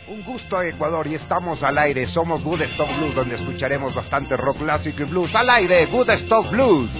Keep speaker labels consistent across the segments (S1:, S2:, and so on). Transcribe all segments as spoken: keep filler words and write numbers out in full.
S1: Un gusto, Ecuador, y estamos al aire. Somos Woodstock Blues, donde escucharemos bastante rock clásico y blues. Al aire, Woodstock Blues.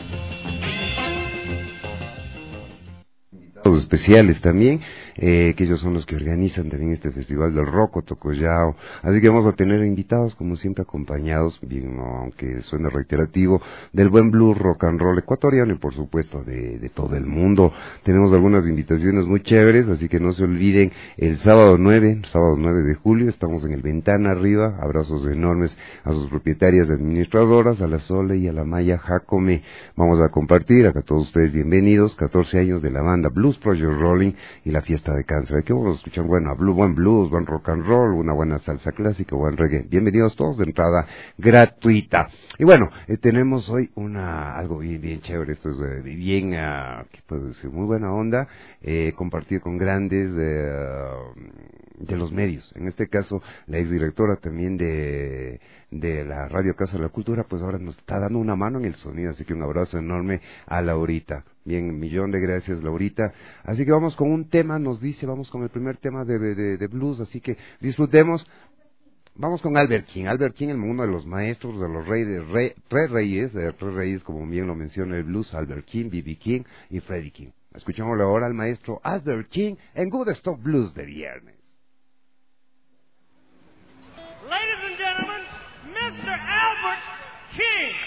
S2: Invitados especiales también, eh, que ellos son los que organizan también este festival del Roco Tocoyao. Así que vamos a tener invitados, como siempre, acompañados, bien, no, aunque suene reiterativo, del buen blues rock and roll ecuatoriano y por supuesto de, de todo el mundo. Tenemos algunas invitaciones muy chéveres, así que no se olviden, el sábado nueve, sábado nueve de julio, estamos en el Ventana arriba. Abrazos enormes a sus propietarias administradoras, a la Sole y a la Maya Jacome. Vamos a compartir, acá todos ustedes bienvenidos, catorce años de la banda Blues Project Rolling y la fiesta de cáncer. Aquí vamos a escuchar bueno, blue, buen blues, buen rock and roll, una buena salsa clásica, buen reggae. Bienvenidos todos, de entrada gratuita. Y bueno, eh, tenemos hoy una algo bien, bien chévere. Esto es eh, bien, uh, ¿qué puedo decir? Muy buena onda, eh, compartir con grandes eh, de los medios. En este caso, la exdirectora también de de la Radio Casa de la Cultura, pues ahora nos está dando una mano en el sonido, así que un abrazo enorme a Laurita. Bien, millón de gracias, Laurita. Así que vamos con un tema, nos dice, vamos con el primer tema de, de, de blues, así que disfrutemos. Vamos con Albert King. Albert King, uno de los maestros de los reyes, rey, tres reyes, de tres reyes, como bien lo menciona el blues, Albert King, B B King y Freddie King. Escuchémosle ahora al maestro Albert King en Woodstock Blues de viernes.
S3: Ladies and gentlemen, mister Albert King.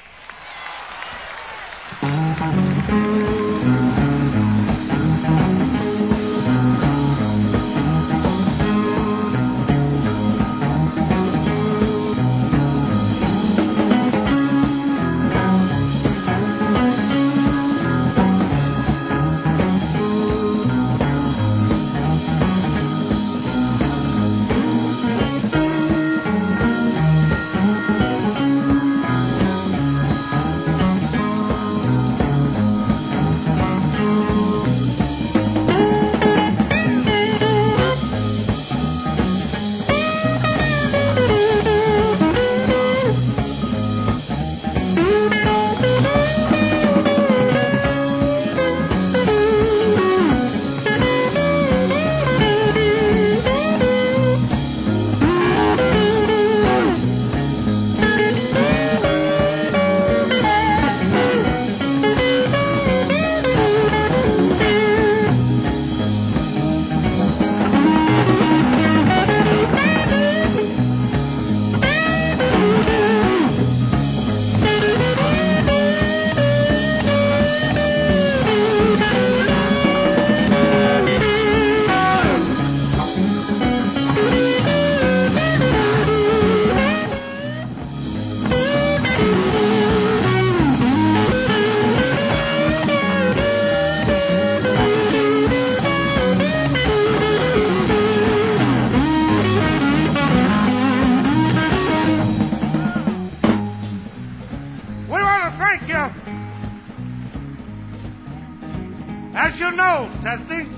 S3: As you know, testing.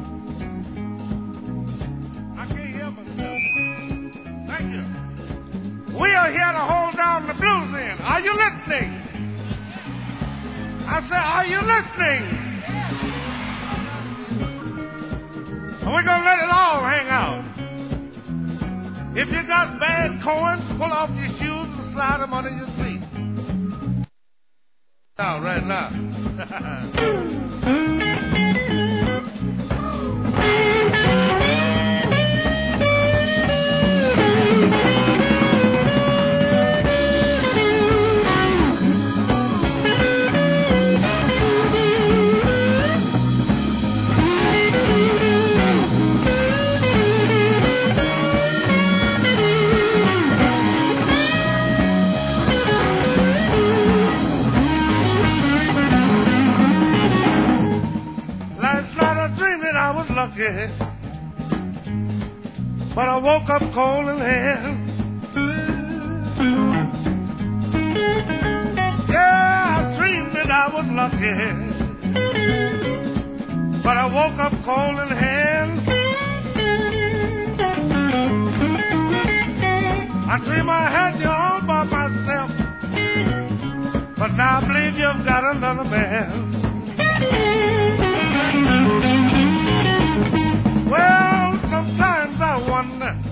S3: I can't hear myself. Thank you. We are here to hold down the blues end. Are you listening? I said, are you listening? And we're going to let it all hang out. If you got bad coins, pull off your shoes and slide them under your seat. Out right now. Lucky, but I woke up cold in hand. Yeah, I dreamed that I was lucky, but I woke up cold in hand. I dreamed I had you all by myself, but now I believe you've got another man. Well, sometimes I wonder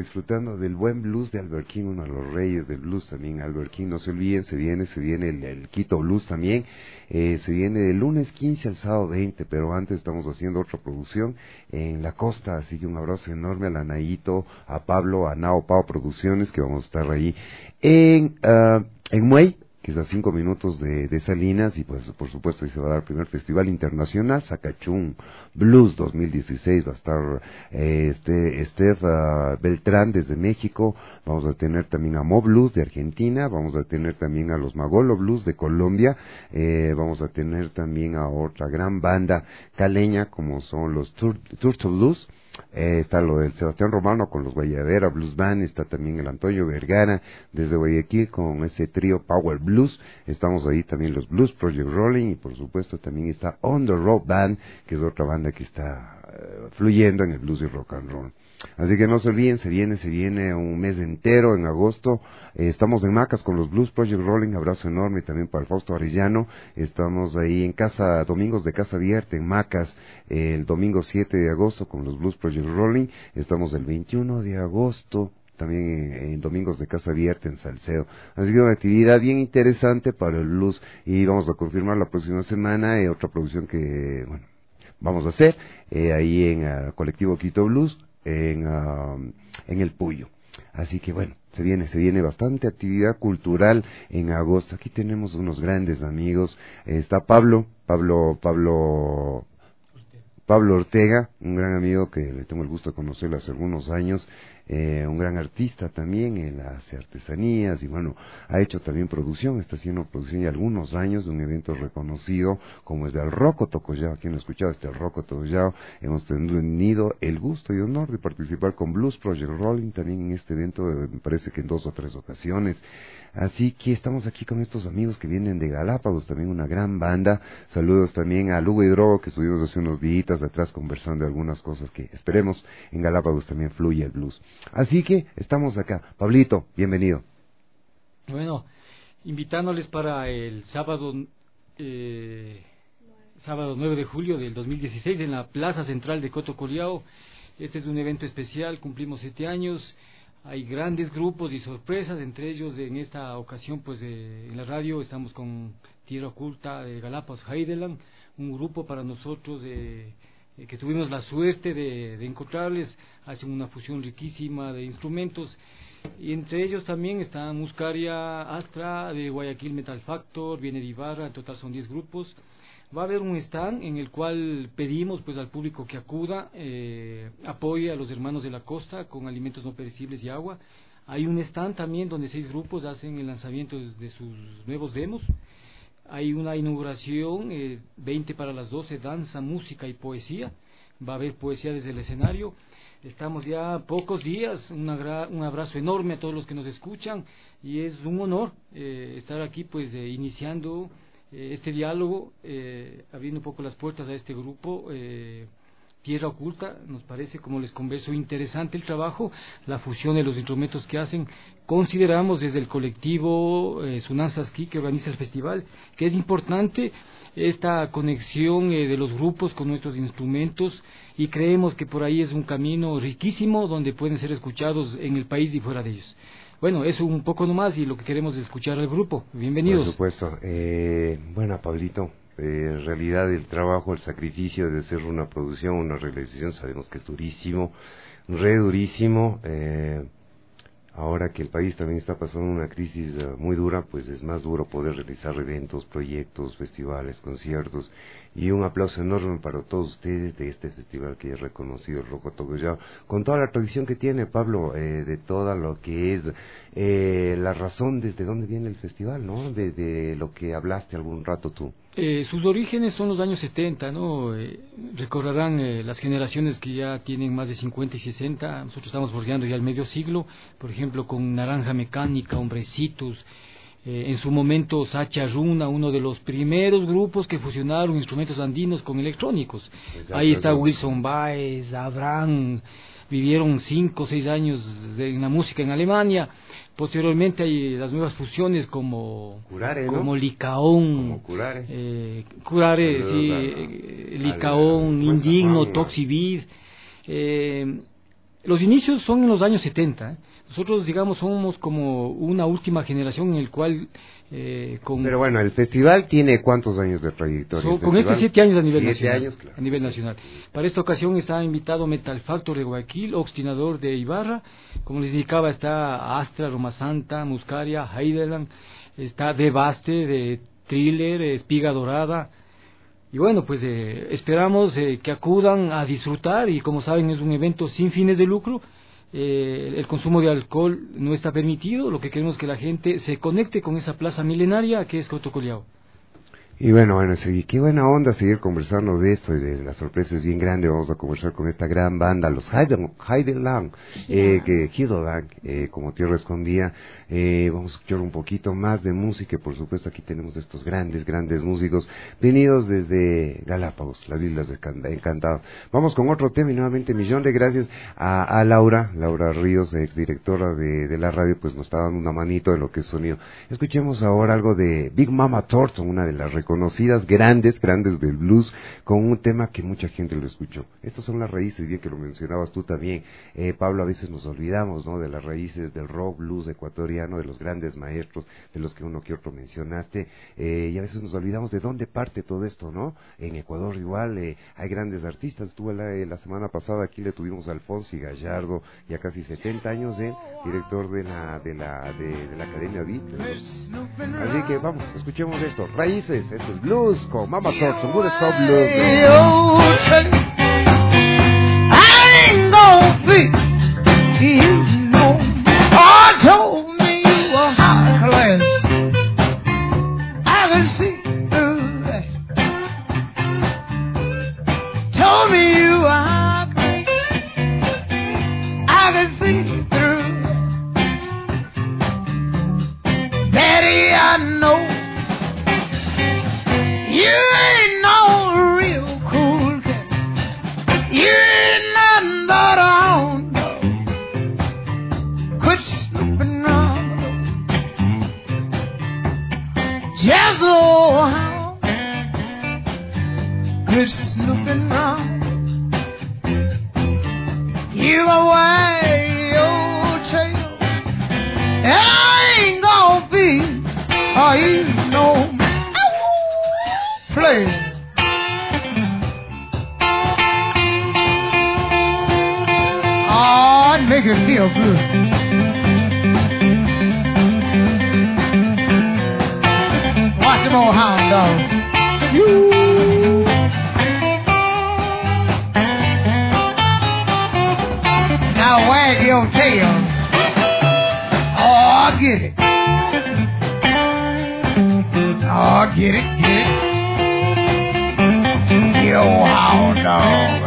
S2: disfrutando del buen blues de Albert King, uno de los reyes del blues también, Albert King. No se olviden, se viene, se viene el, el Quito Blues también, eh, se viene del lunes quince al sábado veinte, pero antes estamos haciendo otra producción en la costa, así que un abrazo enorme a la Nayito, a Pablo, a Nao Pao Producciones, que vamos a estar ahí en, uh, en Muey, que es a cinco minutos de, de Salinas, y pues por supuesto ahí se va a dar el primer Festival Internacional Zacachún Blues dos mil dieciséis. Va a estar eh, este Steph uh, Beltrán desde México, vamos a tener también a Mo Blues de Argentina, vamos a tener también a los Magolo Blues de Colombia, eh, vamos a tener también a otra gran banda caleña como son los Tur Turtle Blues. Eh, está lo del Sebastián Romano con los Guayabera Blues Band, está también el Antonio Vergara desde Guayaquil con ese trío Power Blues, estamos ahí también los Blues Project Rolling, y por supuesto también está On The Road Band, que es otra banda que está uh, fluyendo en el blues y rock and roll. Así que no se olviden, se viene, se viene un mes entero en agosto. Eh, estamos en Macas con los Blues Project Rolling, abrazo enorme también para el Fausto Arellano. Estamos ahí en casa, domingos de casa abierta en Macas, eh, el domingo siete de agosto con los Blues Project Rolling. Estamos el veintiuno de agosto también en, en domingos de casa abierta en Salcedo. Así que una actividad bien interesante para el blues, y vamos a confirmar la próxima semana eh, otra producción que, bueno, vamos a hacer eh, ahí en uh, Colectivo Quito Blues, en, uh, en el Puyo. Así que bueno, se viene, se viene bastante actividad cultural en agosto. Aquí tenemos unos grandes amigos, eh, está Pablo, Pablo, Pablo, Pablo Ortega, un gran amigo que le tengo el gusto de conocerlo hace algunos años, eh, un gran artista también, él hace artesanías y bueno, ha hecho también producción, está haciendo producción ya algunos años de un evento reconocido como es del Roco Tocollao. Quien lo ha escuchado, este Roco Tocollao, hemos tenido el gusto y honor de participar con Blues Project Rolling también en este evento, me parece que en dos o tres ocasiones. Así que estamos aquí con estos amigos que vienen de Galápagos, también una gran banda. Saludos también a Lugo Hidrogo, que estuvimos hace unos días atrás conversando de algunas cosas que esperemos en Galápagos también fluye el blues. Así que estamos acá. Pablito, bienvenido.
S4: Bueno, invitándoles para el sábado eh, sábado nueve de julio del dos mil dieciséis en la Plaza Central de Coto Collao. Este es un evento especial, cumplimos siete años. Hay grandes grupos y sorpresas, entre ellos en esta ocasión pues eh, en la radio estamos con Tierra Oculta de Galápagos Heideland, un grupo para nosotros de, eh, que tuvimos la suerte de, de encontrarles, hacen una fusión riquísima de instrumentos, y entre ellos también está Muscaria Astra de Guayaquil Metal Factor, viene de Ibarra, en total son diez grupos. Va a haber un stand en el cual pedimos pues al público que acuda, eh, apoye a los hermanos de la costa con alimentos no perecibles y agua. Hay un stand también donde seis grupos hacen el lanzamiento de sus nuevos demos. Hay una inauguración, eh, veinte para las doce, danza, música y poesía. Va a haber poesía desde el escenario. Estamos ya a pocos días, una, un abrazo enorme a todos los que nos escuchan, y es un honor eh, estar aquí pues eh, iniciando este diálogo, eh, abriendo un poco las puertas a este grupo, eh, Tierra Oculta. Nos parece, como les converso, interesante el trabajo, la fusión de los instrumentos que hacen. Consideramos desde el colectivo eh, Sunanzaski, que organiza el festival, que es importante esta conexión eh, de los grupos con nuestros instrumentos, y creemos que por ahí es un camino riquísimo donde pueden ser escuchados en el país y fuera de ellos. Bueno, eso un poco nomás, y lo que queremos es escuchar al grupo. Bienvenidos.
S2: Por supuesto. Eh, bueno, Pablito, eh, en realidad el trabajo, el sacrificio de hacer una producción, una realización, sabemos que es durísimo, re durísimo. Eh, ahora que el país también está pasando una crisis uh, muy dura, pues es más duro poder realizar eventos, proyectos, festivales, conciertos. Y un aplauso enorme para todos ustedes de este festival que es reconocido, el Roco Tocollao, con toda la tradición que tiene, Pablo, eh, de todo lo que es eh, la razón desde dónde viene el festival, ¿no? De, de lo que hablaste algún rato tú.
S4: Eh, sus orígenes son los años setenta, ¿no? Eh, recordarán eh, las generaciones que ya tienen más de cincuenta y sesenta, nosotros estamos bordeando ya el medio siglo, por ejemplo, con Naranja Mecánica, Hombrecitos, eh, en su momento Sacha Runa, uno de los primeros grupos que fusionaron instrumentos andinos con electrónicos. Exacto, ahí está exacto. Wilson Baez, Abraham, vivieron cinco o seis años de, en la música en Alemania. Posteriormente hay las nuevas fusiones como
S2: Curare,
S4: como
S2: ¿no?
S4: Licaón,
S2: como Curare,
S4: eh, Curare, sí, a, Licaón, a, a, Indigno, Toxibid. Eh, los inicios son en los años setenta. ¿eh? Nosotros, digamos, somos como una última generación en el cual... Eh, con,
S2: Pero bueno, el festival tiene ¿cuántos años de trayectoria?
S4: So, con este siete años a nivel
S2: siete
S4: nacional.
S2: Años, claro.
S4: A nivel sí. nacional. Para esta ocasión está invitado Metal Factor de Guayaquil, Obstinador de Ibarra, como les indicaba está Astra, Roma Santa, Muscaria, Heideland, está Devaste de Thriller, Espiga Dorada. Y bueno, pues eh, esperamos eh, que acudan a disfrutar y como saben es un evento sin fines de lucro. Eh, el consumo de alcohol no está permitido, lo que queremos es que la gente se conecte con esa plaza milenaria que es Cotocoleao.
S2: Y bueno, bueno, sí, qué buena onda seguir conversando de esto y de la sorpresa es bien grande. Vamos a conversar con esta gran banda, los Heideland, eh, que Heideland, eh, como tierra escondida. Eh, vamos a escuchar un poquito más de música y por supuesto aquí tenemos estos grandes, grandes músicos venidos desde Galápagos, las Islas de Encantadas. Vamos con otro tema y nuevamente millón de gracias a, a Laura, Laura Ríos, exdirectora de, de la radio, pues nos está dando una manito de lo que es sonido. Escuchemos ahora algo de Big Mama Thornton, una de las reconocidas grandes, grandes del blues, con un tema que mucha gente lo escuchó. Estas son las raíces, bien que lo mencionabas tú también, eh, Pablo, a veces nos olvidamos, ¿no?, de las raíces del rock blues ecuatoriano, de los grandes maestros, de los que uno que otro mencionaste, eh, y a veces nos olvidamos de dónde parte todo esto, ¿no? En Ecuador igual eh, hay grandes artistas. Estuve la, eh, la semana pasada aquí le tuvimos a Alfonso y Gallardo, ya casi setenta años de director de la de la de, de la Academia Beat. Así que vamos, escuchemos esto, raíces, esto es blues con Mama Thornton, Good Stop Blues.
S5: I ain't gonna be, you know, I told me you were high class. I can see through that. Told me you were high class. I can see through that. Daddy, I know you ain't no real cool cat. You ain't nothing but a hound dog. Quit snooping around. Just a old hound. Quit snooping around. You go wag your tail, and I ain't gonna be, oh, you know, play. Oh, I'd make it feel good. Watch them old hound dogs. You. Now wag your tail. Oh, I get it. Oh, I get it, get it. You old hound dog.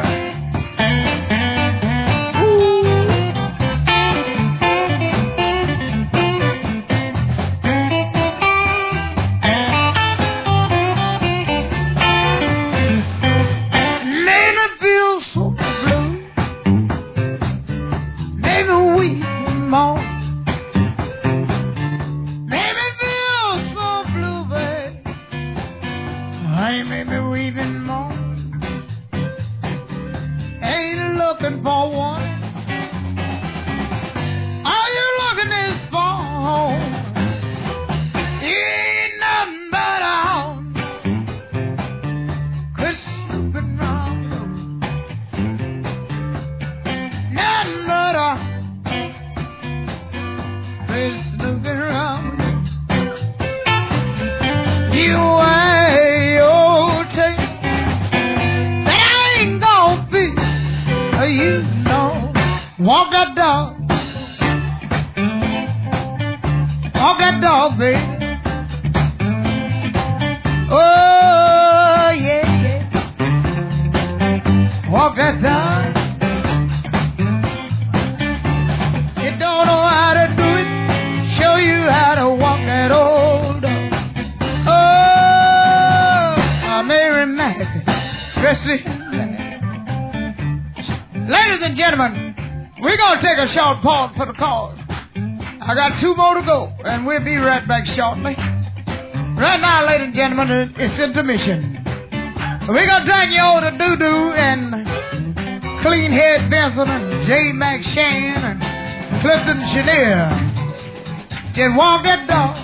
S5: Short pause for the cause. I got two more to go, and we'll be right back shortly. Right now, ladies and gentlemen, it's intermission. We're gonna take you over to Doo Doo and Clean Head Benson and J. McShane and Clifton Chenier. Just walk that dog.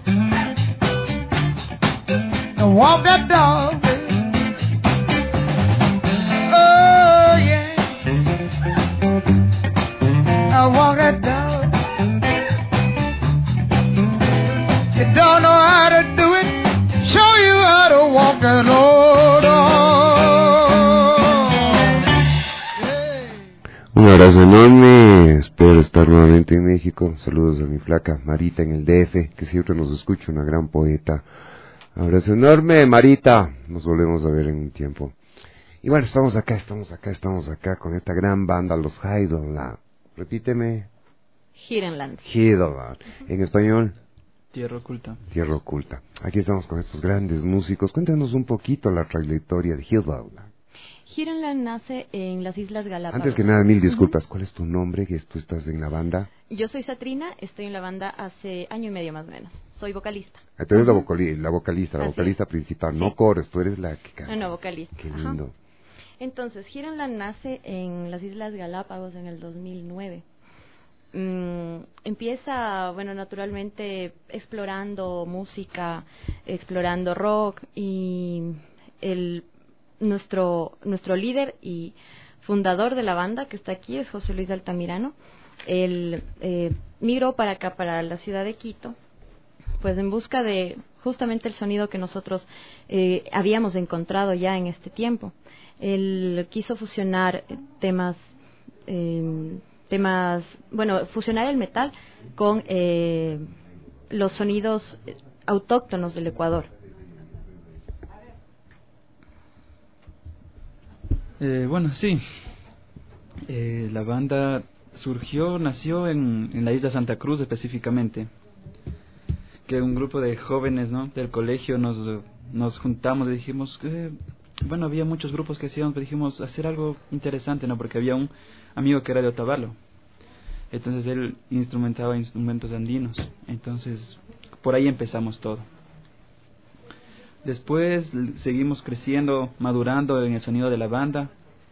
S5: And walk that dog. Oh, yeah. I walk that dog. You don't know how to do it. Show you how to walk that old dog.
S2: Un abrazo enorme, espero estar nuevamente en México. Saludos a mi flaca Marita en el D F, que siempre nos escucha, una gran poeta. Abrazo enorme, Marita, nos volvemos a ver en un tiempo. Y bueno, estamos acá, estamos acá, estamos acá con esta gran banda, los Heidelberg. Repíteme.
S6: Heidelberg.
S2: Heidelberg. En español.
S7: Tierra Oculta.
S2: Tierra Oculta. Aquí estamos con estos grandes músicos. Cuéntanos un poquito la trayectoria de Heidelberg.
S6: Heidelberg nace en las Islas Galápagos.
S2: Antes que nada, mil disculpas. ¿Cuál es tu nombre? Que tú estás en la banda.
S6: Yo soy Satrina, estoy en la banda hace año y medio más o menos. Soy vocalista.
S2: Ah, tú eres la, vocali la vocalista, la
S6: Así
S2: vocalista
S6: es.
S2: principal.
S6: Sí.
S2: No coros, tú eres la que canta.
S6: No, no, vocalista.
S2: Qué lindo.
S6: Ajá. Entonces, Heidelberg nace en las Islas Galápagos en el dos mil nueve. Mm, empieza, bueno, naturalmente explorando música, explorando rock y el nuestro nuestro líder y fundador de la banda que está aquí es José Luis Altamirano. Él eh, migró para acá, para la ciudad de Quito, pues en busca de justamente el sonido que nosotros eh, habíamos encontrado ya en este tiempo. Él quiso fusionar temas eh, temas, bueno, fusionar el metal con eh, los sonidos autóctonos del Ecuador.
S7: Eh, bueno, sí. Eh, la banda surgió, nació en, en la isla Santa Cruz específicamente. Que un grupo de jóvenes, ¿no?, del colegio nos, nos juntamos y dijimos que, bueno, había muchos grupos que hacíamos, pero dijimos hacer algo interesante, ¿no?, porque había un amigo que era de Otavalo. Entonces él instrumentaba instrumentos andinos. Entonces por ahí empezamos todo. Después seguimos creciendo, madurando en el sonido de la banda.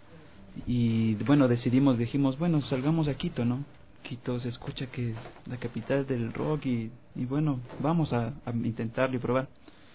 S7: Y bueno, decidimos, dijimos, bueno, salgamos a Quito, ¿no? Quito se escucha que la capital del rock y, y bueno, vamos a, a intentarlo y probar.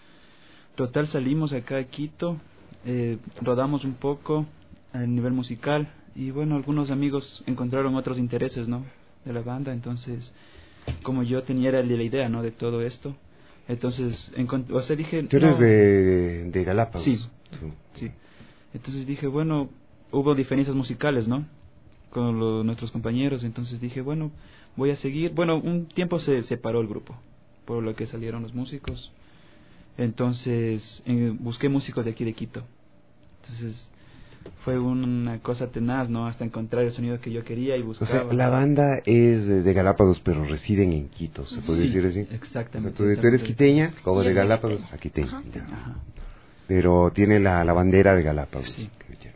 S7: Total, salimos acá a Quito, eh, rodamos un poco a nivel musical y bueno, algunos amigos encontraron otros intereses, ¿no?, de la banda. Entonces, como yo tenía la, la idea, ¿no?, de todo esto, entonces, o sea, dije...
S2: ¿Tú eres
S7: no,
S2: de, de Galápagos?
S7: Sí,
S2: Tú.
S7: sí. Entonces dije, bueno, hubo diferencias musicales, ¿no?, con lo, nuestros compañeros. Entonces dije, bueno, voy a seguir. Bueno, un tiempo se separó el grupo, por lo que salieron los músicos. Entonces eh, busqué músicos de aquí de Quito. Entonces fue una cosa tenaz, ¿no?, hasta encontrar el sonido que yo quería y
S2: O
S7: buscaba.
S2: sea, la banda es de, de Galápagos, pero residen en Quito, ¿se puede
S7: Sí,
S2: decir así?
S7: exactamente.
S2: O sea, tú, tú eres quiteña, como
S6: Sí,
S2: de
S6: yo soy
S2: Galápagos,
S6: quiteña.
S2: a quiteña.
S6: Ajá.
S2: Ya.
S7: Ajá.
S2: Pero tiene la, la bandera de Galápagos.
S7: Sí.
S2: Qué chévere.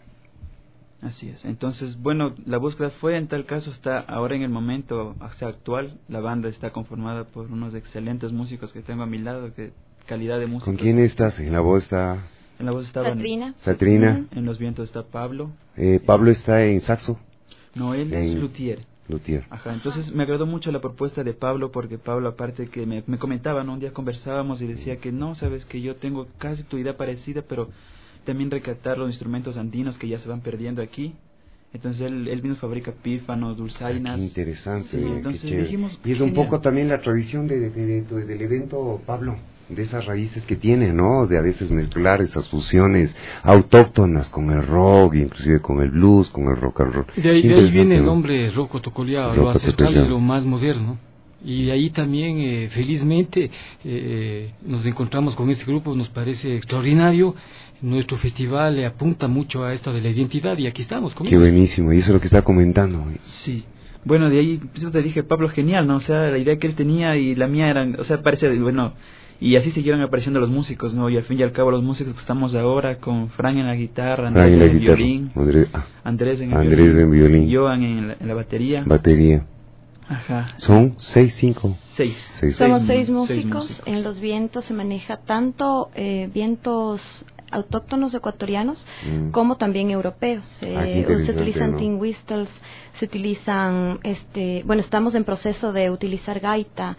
S7: Así es. Entonces, bueno, la búsqueda fue, en tal caso, está ahora en el momento, o sea, actual, la banda está conformada por unos excelentes músicos que tengo a mi lado, que calidad de música.
S2: ¿Con quién estás? En la voz está
S7: En la voz estaba
S6: Satrina.
S2: Satrina.
S7: En los vientos está Pablo.
S2: Eh, Pablo está en saxo.
S7: No, él es
S2: En-
S7: luthier.
S2: Luthier.
S7: Ajá, entonces me agradó mucho la propuesta de Pablo, porque Pablo, aparte que me, me comentaba, ¿no?, un día conversábamos y decía que no, sabes que yo tengo casi tu idea parecida, pero también rescatar los instrumentos andinos que ya se van perdiendo aquí. Entonces él, él mismo fabrica pífanos, dulzainas.
S2: Qué interesante,
S7: Sí,
S2: qué
S7: entonces
S2: chévere.
S7: dijimos,
S2: Y es un
S7: genial.
S2: poco también la tradición de, de- de- de- del evento, Pablo, de esas raíces que tiene, ¿no? De a veces mezclar esas fusiones autóctonas con el rock, inclusive con el blues, con el rock and roll.
S4: De ahí, de ahí
S2: Interesante,
S4: viene el
S2: ¿no?
S4: nombre Rocco Tocoleao,
S2: Rocco
S4: lo ancestral y
S2: Tocoleao.
S4: lo más moderno. Y de ahí también, eh, felizmente, eh, nos encontramos con este grupo, nos parece extraordinario. Nuestro festival le apunta mucho a esto de la identidad y aquí estamos. con
S2: Qué
S4: ellos.
S2: buenísimo, y eso es lo que está comentando.
S7: Sí. Bueno, de ahí, pues, yo te dije, Pablo, genial, ¿no? O sea, la idea que él tenía y la mía eran, o sea, parece, bueno, y así siguieron apareciendo los músicos, ¿no? Y al fin y al cabo los músicos que estamos ahora, con Fran en la guitarra, Andrés
S2: Fran en
S7: en
S2: la
S7: el
S2: guitarra,
S7: violín,
S2: Andrés, ah,
S7: Andrés en el
S2: Andrés en violín,
S7: Joan en la, en la batería.
S2: batería.
S7: Ajá.
S2: Son seis, cinco,
S7: Seis.
S2: seis.
S6: Somos
S7: Seis
S6: seis músicos.
S7: músicos.
S6: En los vientos se maneja tanto eh, vientos autóctonos ecuatorianos
S2: Mm.
S6: como también europeos. Eh,
S2: Ah, qué interesante,
S6: se utilizan
S2: ¿no?
S6: tin whistles, se utilizan, este, bueno, estamos en proceso de utilizar gaita,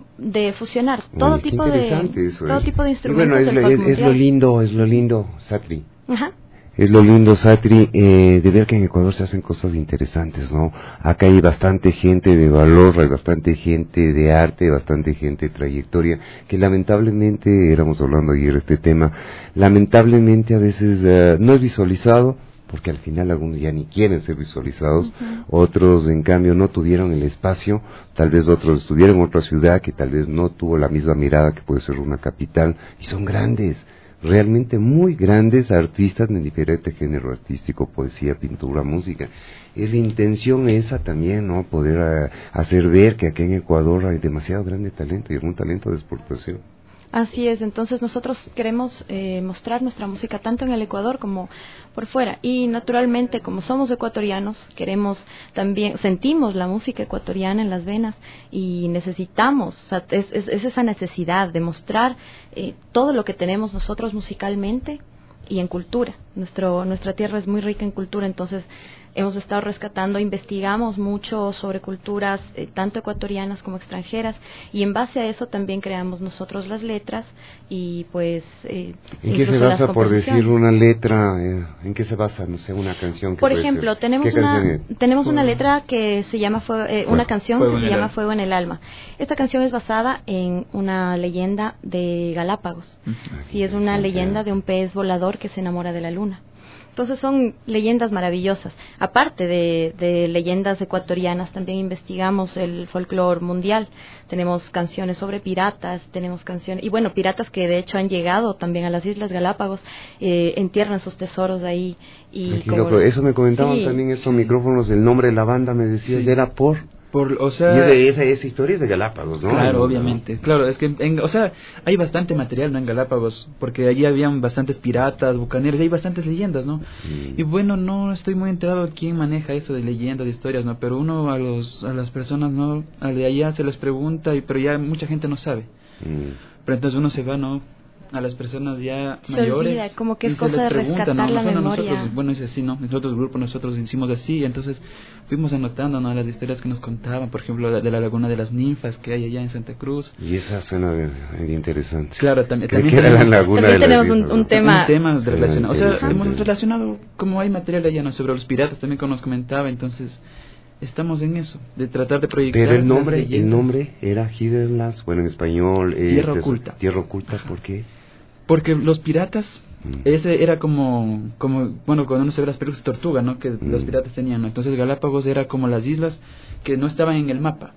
S6: de fusionar todo
S2: Oye, qué
S6: tipo de
S2: interesante eso,
S6: todo
S2: ¿eh?
S6: tipo de
S2: Y
S6: instrumentos
S2: bueno, es,
S6: del
S2: lo-
S6: folk
S2: es- es lo
S6: mundial.
S2: lindo, es lo lindo, Satri.
S6: Ajá.
S2: Es lo lindo, Satri, eh, de ver que en Ecuador se hacen cosas interesantes, ¿no? Acá hay bastante gente de valor, hay bastante gente de arte, bastante gente de trayectoria, que lamentablemente, éramos hablando ayer de este tema, lamentablemente a veces eh, no es visualizado, porque al final algunos ya ni quieren ser visualizados,
S6: Ujú.
S2: otros en cambio no tuvieron el espacio, tal vez otros estuvieron en otra ciudad que tal vez no tuvo la misma mirada que puede ser una capital, y son grandes, realmente muy grandes artistas en diferente género artístico, poesía, pintura, música. Es la intención esa también, ¿no? Poder uh, hacer ver que aquí en Ecuador hay demasiado grande talento y un talento de exportación.
S6: Así es, entonces nosotros queremos eh, mostrar nuestra música tanto en el Ecuador como por fuera, y naturalmente como somos ecuatorianos queremos también, sentimos la música ecuatoriana en las venas y necesitamos, o sea, es, es, es esa necesidad de mostrar eh, todo lo que tenemos nosotros musicalmente y en cultura. Nuestro, nuestra tierra es muy rica en cultura, entonces hemos estado rescatando, investigamos mucho sobre culturas eh, tanto ecuatorianas como extranjeras, y en base a eso también creamos nosotros las letras y pues eh,
S2: ¿En qué se
S6: incluso las
S2: basa, por
S6: composiciones.
S2: decir una letra? Eh, ¿En qué se basa, no sé, una canción? que
S6: Por
S2: puede
S6: ejemplo,
S2: ser?
S6: tenemos
S2: ¿Qué
S6: una
S2: canción es?
S6: tenemos una
S7: Fuego.
S6: letra que se llama Fue- eh,
S2: Fuego.
S6: una canción
S7: Fuego
S6: que
S7: en
S6: se
S7: el
S6: llama
S7: alma.
S6: Fuego en el alma. Esta canción es basada en una leyenda de Galápagos. Sí, es una
S2: interesante.
S6: leyenda de un pez volador que se enamora de la luna. Entonces son leyendas maravillosas. Aparte de, de leyendas ecuatorianas, también investigamos el folclore mundial. Tenemos canciones sobre piratas, tenemos canciones, y bueno, piratas que de hecho han llegado también a las Islas Galápagos, eh, entierran sus tesoros ahí. Y
S2: Aquí,
S6: como-
S2: loco, eso me comentaban
S6: Sí.
S2: también estos micrófonos, el nombre de la banda me decía,
S7: Sí.
S2: era por...
S7: Por, o
S2: Y
S7: sea,
S2: de esa, esa historia es de Galápagos, ¿no?
S7: claro,
S2: ¿no?
S7: obviamente, claro, es que, en, o sea, hay bastante material, ¿no? En Galápagos, porque allí habían bastantes piratas, bucaneros, hay bastantes leyendas, ¿no?
S2: Mm.
S7: Y bueno, no estoy muy enterado de quién maneja eso de leyendas, de historias, ¿no? Pero uno a los a las personas, ¿no? A de allá se les pregunta, y pero ya mucha gente no sabe.
S2: Mm.
S7: Pero entonces uno se va, ¿no? A las personas ya
S6: Se
S7: mayores
S6: olvida, como que
S7: y
S6: es
S7: se
S6: cosa
S7: les
S6: de
S7: pregunta,
S6: rescatar
S7: ¿no?
S6: la
S7: Bueno,
S6: memoria.
S7: nosotros, bueno, es así, ¿no? Nosotros grupo, nosotros hicimos así, entonces fuimos anotando, ¿no? Las historias que nos contaban, por ejemplo, la de la Laguna de las Ninfas que hay allá en Santa Cruz.
S2: Y esa suena bien, bien interesante.
S7: Claro, también,
S2: Creo
S7: también
S2: que era la
S7: tenemos-
S2: laguna
S6: también
S2: de las
S6: tenemos un-
S2: Islas,
S6: un
S2: ¿no?
S6: tema-
S7: un tema de relacionado. O sea,
S2: Interesante.
S7: hemos relacionado, como hay material allá, ¿no? Sobre los piratas también, como nos comentaba, entonces estamos en eso, de tratar de proyectar.
S2: Pero el
S7: las
S2: nombre, el
S7: leyendas.
S2: nombre era Hidden Lands, bueno, en español... eh,
S7: Tierra
S2: te-
S7: Oculta.
S2: Tierra Oculta, ¿por qué?
S7: Porque los piratas,
S2: Mm.
S7: ese era como, como, bueno, cuando uno se ve las películas de Tortuga, ¿no? Que
S2: Mm.
S7: los piratas tenían, ¿no? Entonces Galápagos era como las islas que no estaban en el mapa.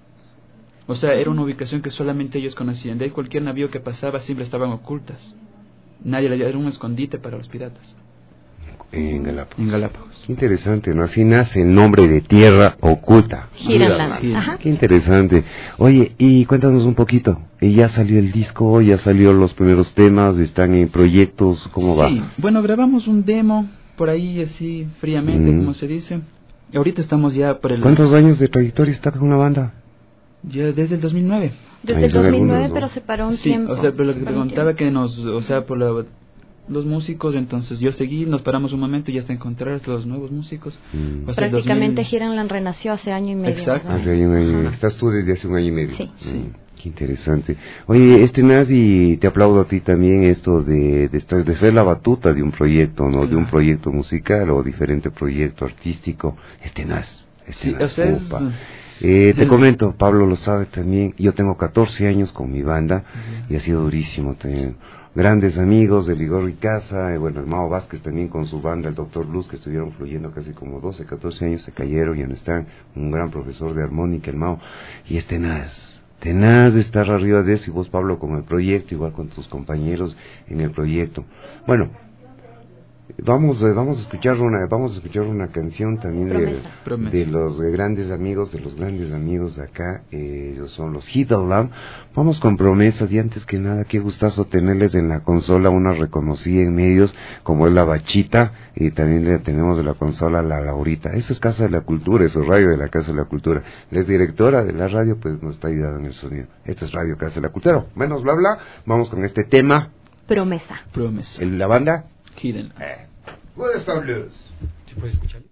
S7: O sea, era una ubicación que solamente ellos conocían. De ahí cualquier navío que pasaba siempre estaban ocultas. Nadie le era un escondite para los piratas.
S2: En Galápagos.
S7: En Galápagos.
S2: Qué interesante, ¿no? Así nace el nombre de Tierra Oculta.
S6: Hidden
S2: Mira,
S6: Lands.
S7: sí.
S6: Ajá.
S2: Qué interesante. Oye, y cuéntanos un poquito. ¿Y ya salió el disco? ¿Ya salió los primeros temas? ¿Están en proyectos? ¿Cómo va?
S7: Sí, bueno, grabamos un demo por ahí así fríamente,
S2: Mm.
S7: como se dice. Y ahorita estamos ya por el...
S2: ¿Cuántos años de trayectoria está con la banda?
S7: Ya desde el dos mil nueve.
S6: Desde
S2: Ahí
S6: el
S2: son
S6: dos mil nueve,
S2: algunos, ¿no?
S6: pero se paró un
S7: Sí,
S6: tiempo.
S7: o sea, pero lo que
S6: Se
S7: te
S6: paró un
S7: contaba
S6: tiempo.
S7: que nos, o sea, por la, los músicos, entonces yo seguí, nos paramos un momento y hasta encontrar los nuevos músicos.
S2: Mm.
S7: O sea, el
S6: Prácticamente
S7: dos mil
S6: Hiranland renació hace año y medio.
S7: Exacto.
S6: ¿verdad?
S2: Hace un año,
S6: Ajá.
S2: estás tú desde hace un año y medio.
S6: Sí.
S7: Sí.
S2: Mm, qué interesante. Oye, este Nazi, te aplaudo a ti también esto de, de, estar, de ser la batuta de un proyecto, ¿no? De un proyecto musical o diferente proyecto artístico. Este Naz. Este
S7: Sí,
S2: Naz,
S7: o sea, es-
S2: upa. Eh, te
S7: es-
S2: comento, Pablo lo sabe también, yo tengo catorce años con mi banda y ha sido durísimo también. Grandes amigos de Ligor y Casa, eh, bueno, el Mao Vázquez también con su banda, el Doctor Luz, que estuvieron fluyendo casi como doce, catorce años, se cayeron, ya no están, un gran profesor de armónica, el Mao, y es tenaz, tenaz de estar arriba de eso, y vos, Pablo, con el proyecto, igual con tus compañeros en el proyecto. Bueno, vamos, eh, vamos a escuchar una, vamos a escuchar una canción también de,
S6: Promesa.
S7: Promesa.
S2: de los eh, grandes amigos, de los grandes amigos de acá, eh, ellos son los Hidden Lands. Vamos con promesas, y antes que nada, qué gustazo tenerles en la consola una reconocida en medios, como es la Bachita, y también le tenemos de la consola la Laurita. Eso es Casa de la Cultura, eso es Radio de la Casa de la Cultura. La directora de la radio, pues nos está ayudando en el sonido. Esto es Radio Casa de la Cultura. Menos bla bla, vamos con este tema.
S6: Promesa.
S7: Promesa.
S2: El- la banda,
S7: Hidden.
S1: Eh. Good Stone Blues.
S4: ¿Se puede escuchar?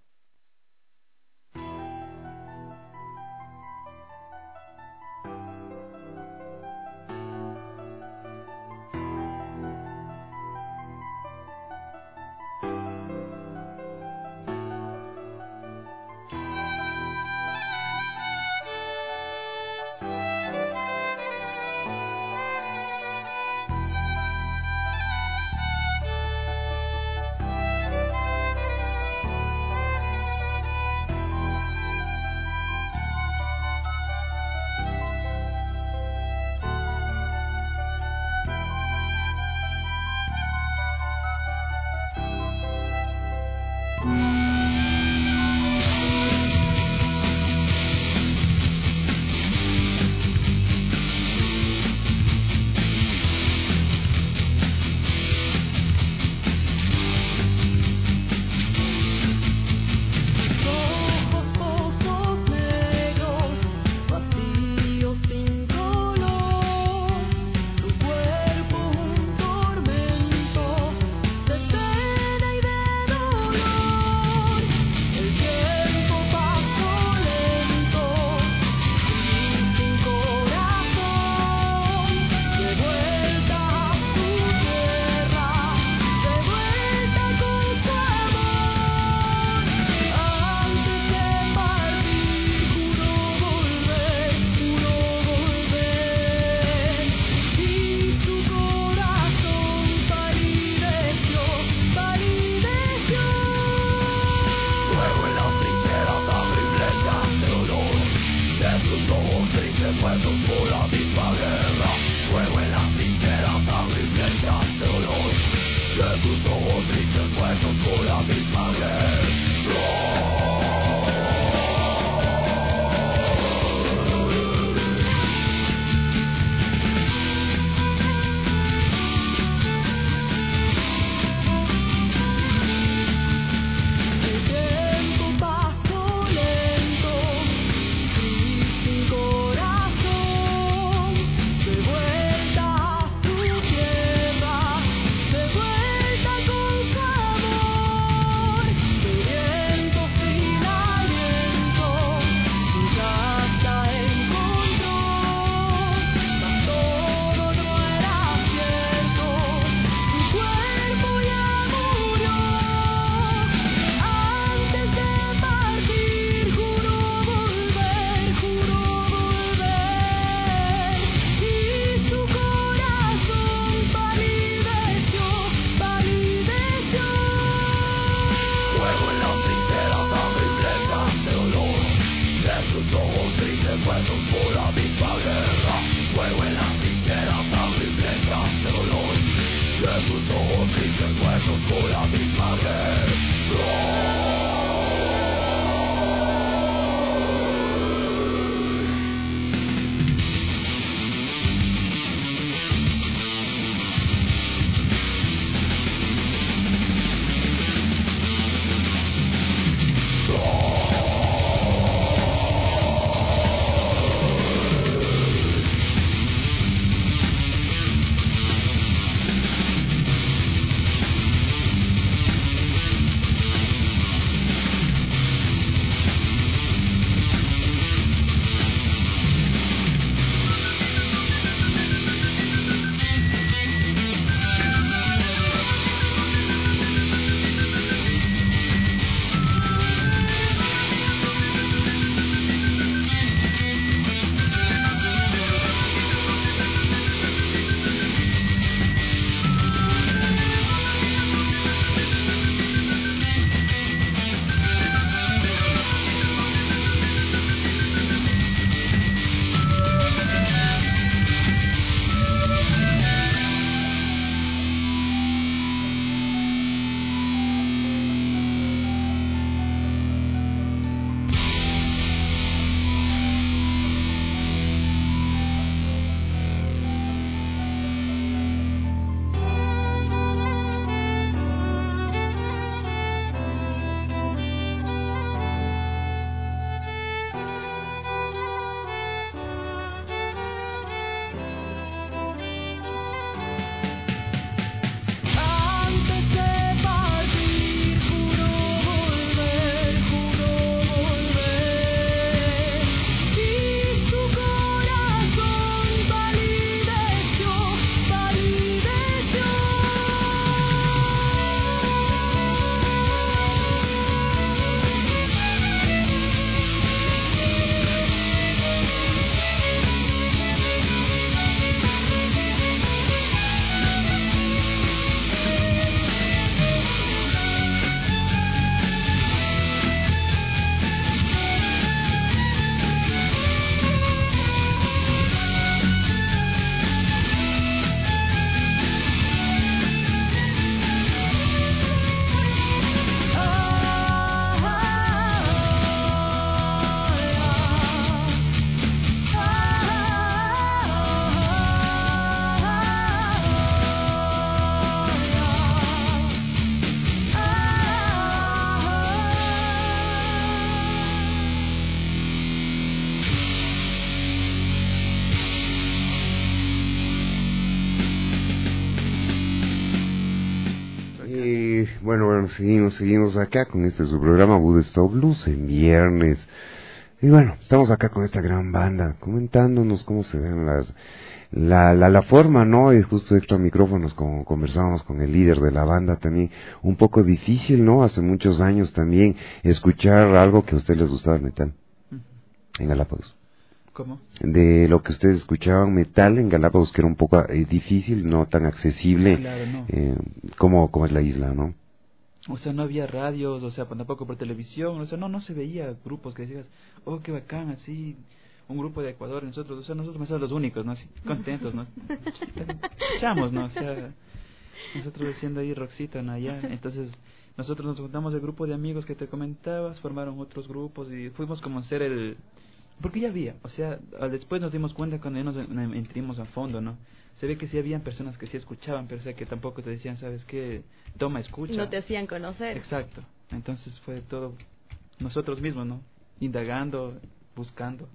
S2: Bueno, bueno, seguimos, seguimos acá con este su programa Woodstock Blues en viernes. Y bueno, estamos acá con esta gran banda, comentándonos cómo se ven las, la, la, la forma, ¿no? Y justo extra micrófonos, como conversábamos con el líder de la banda también, un poco difícil, ¿no? Hace muchos años también, escuchar algo que a ustedes les gustaba el metal, en Galápagos.
S7: ¿Cómo?
S2: De lo que ustedes escuchaban metal en Galápagos, que era un poco eh, difícil, no tan accesible,
S7: Claro, no.
S2: eh, como, como es la isla, ¿no?
S7: O sea, no había radios, o sea, tampoco por televisión, o sea, no, no se veía grupos que decías, oh, qué bacán, así, un grupo de Ecuador, nosotros, o sea, nosotros somos los únicos, ¿no? Así, contentos, ¿no? Chamos, ¿no? O sea, nosotros haciendo ahí rockcito, ¿no? Allá, entonces, nosotros nos juntamos el grupo de amigos que te comentabas, formaron otros grupos y fuimos como a ser el... Porque ya había, o sea, después nos dimos cuenta cuando ya nos entramos a fondo, ¿no? Se ve que sí habían personas que sí escuchaban, pero o sea que tampoco te decían, ¿sabes qué? Toma, escucha.
S6: No te hacían conocer.
S7: Exacto. Entonces fue todo nosotros mismos, ¿no? Indagando, buscando.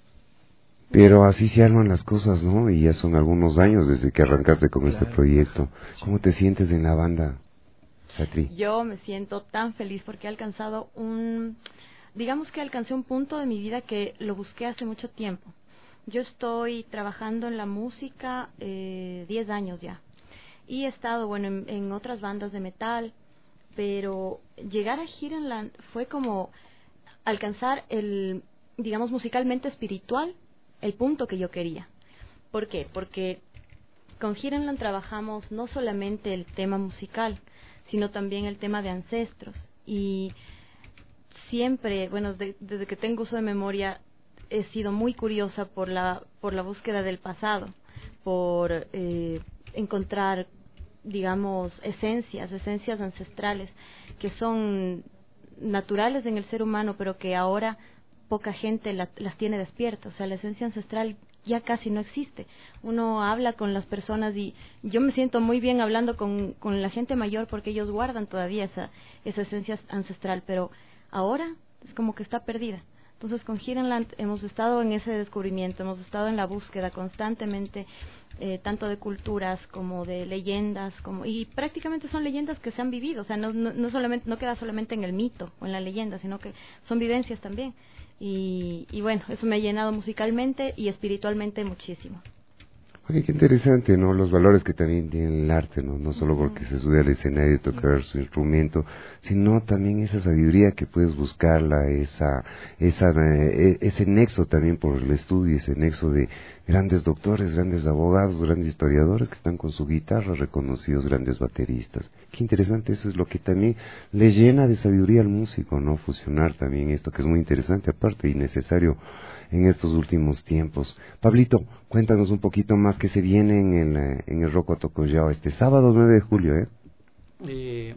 S2: Pero así se arman las cosas, ¿no? Y ya son algunos años desde que arrancaste con
S7: Claro.
S2: este proyecto. ¿Cómo te sientes en la banda, Satri?
S6: Yo me siento tan feliz porque he alcanzado un... Digamos que alcancé un punto de mi vida que lo busqué hace mucho tiempo. Yo estoy trabajando en la música eh, diez años ya. Y he estado, bueno, en, en otras bandas de metal, pero llegar a Hirenland fue como alcanzar el, digamos, musicalmente espiritual, el punto que yo quería. ¿Por qué? Porque con Hirenland trabajamos no solamente el tema musical, sino también el tema de ancestros. Y siempre, bueno, de, desde que tengo uso de memoria, he sido muy curiosa por la por la búsqueda del pasado, por eh, encontrar, digamos, esencias, esencias ancestrales que son naturales en el ser humano, pero que ahora poca gente la, las tiene despiertas. O sea, la esencia ancestral ya casi no existe. Uno habla con las personas y yo me siento muy bien hablando con, con la gente mayor porque ellos guardan todavía esa, esa esencia ancestral, pero ahora es como que está perdida. Entonces con Hirenland hemos estado en ese descubrimiento, hemos estado en la búsqueda constantemente, eh, tanto de culturas como de leyendas, como y prácticamente son leyendas que se han vivido, o sea, no, no, no solamente no queda solamente en el mito o en la leyenda, sino que son vivencias también. Y, y bueno, eso me ha llenado musicalmente y espiritualmente muchísimo.
S2: Oye, qué interesante, ¿no? Los valores que también tiene el arte, ¿no? No solo porque se sube al escenario y tocar su instrumento, sino también esa sabiduría que puedes buscarla, esa, esa, eh, ese nexo también por el estudio, ese nexo de grandes doctores, grandes abogados, grandes historiadores que están con su guitarra, reconocidos grandes bateristas. Qué interesante, eso es lo que también le llena de sabiduría al músico, ¿no? Fusionar también esto que es muy interesante aparte y necesario en estos últimos tiempos. Pablito, cuéntanos un poquito más que se viene en el, en el Roco Tocollao este sábado nueve de julio, ¿eh?
S4: Eh,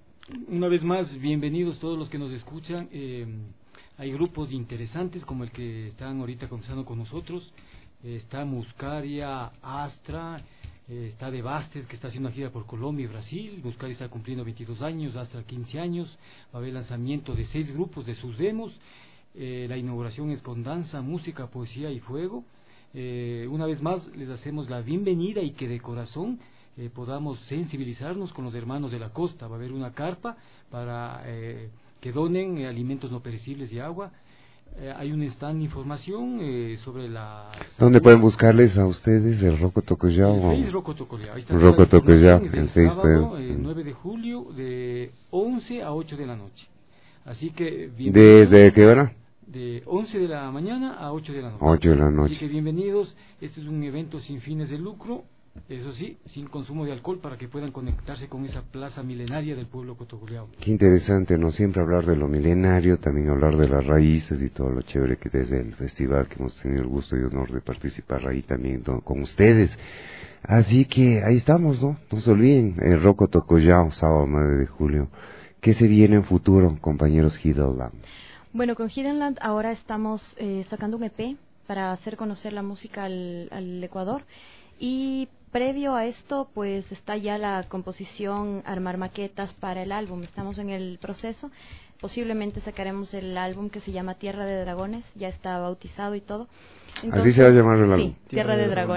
S4: una vez más, bienvenidos todos los que nos escuchan. Eh, hay grupos interesantes como el que están ahorita conversando con nosotros. Eh, está Muscaria, Astra, eh, está De Bastet, que está haciendo una gira por Colombia y Brasil. Muscaria está cumpliendo veintidós años, Astra quince años. Va a haber lanzamiento de seis grupos de sus demos. Eh, la inauguración es con danza, música, poesía y fuego. Eh, una vez más les hacemos la bienvenida y que de corazón eh, podamos sensibilizarnos con los hermanos de la costa. Va a haber una carpa para eh, que donen eh, alimentos no perecibles y agua. Eh, hay un stand de información eh, sobre la...
S2: ¿Dónde
S4: salud.
S2: pueden buscarles a ustedes el Roco Tocollao?
S4: El Face Roco Tocollao. Ahí está
S2: Roco
S4: toda la
S2: Tocollao,
S4: información,
S2: el
S4: es
S2: Face,
S4: del sábado,
S2: pues.
S4: eh, nueve de julio, de once a ocho de la noche. Así que bienvenidos.
S2: ¿Desde qué hora?
S4: De once de la mañana a ocho de la noche.
S2: ocho de la noche.
S4: Así que bienvenidos. Este es un evento sin fines de lucro, eso sí, sin consumo de alcohol, para que puedan conectarse con esa plaza milenaria del pueblo cotocoleano.
S2: Qué interesante, ¿no? Siempre hablar de lo milenario, también hablar de las raíces y todo lo chévere que desde el festival que hemos tenido el gusto y honor de participar ahí también, ¿no? Con ustedes. Así que ahí estamos, ¿no? No se olviden, el Roco Tocollao, sábado nueve de julio. ¿Qué se viene en futuro, compañeros Hirenland?
S6: Bueno, con Hirenland ahora estamos eh, sacando un E P para hacer conocer la música al, al Ecuador, y previo a esto pues está ya la composición, armar maquetas para el álbum. Estamos en el proceso, posiblemente sacaremos el álbum que se llama Tierra de Dragones, ya está bautizado y todo. Entonces,
S2: así se va a llamar el álbum.
S6: Sí, Tierra de Dragones.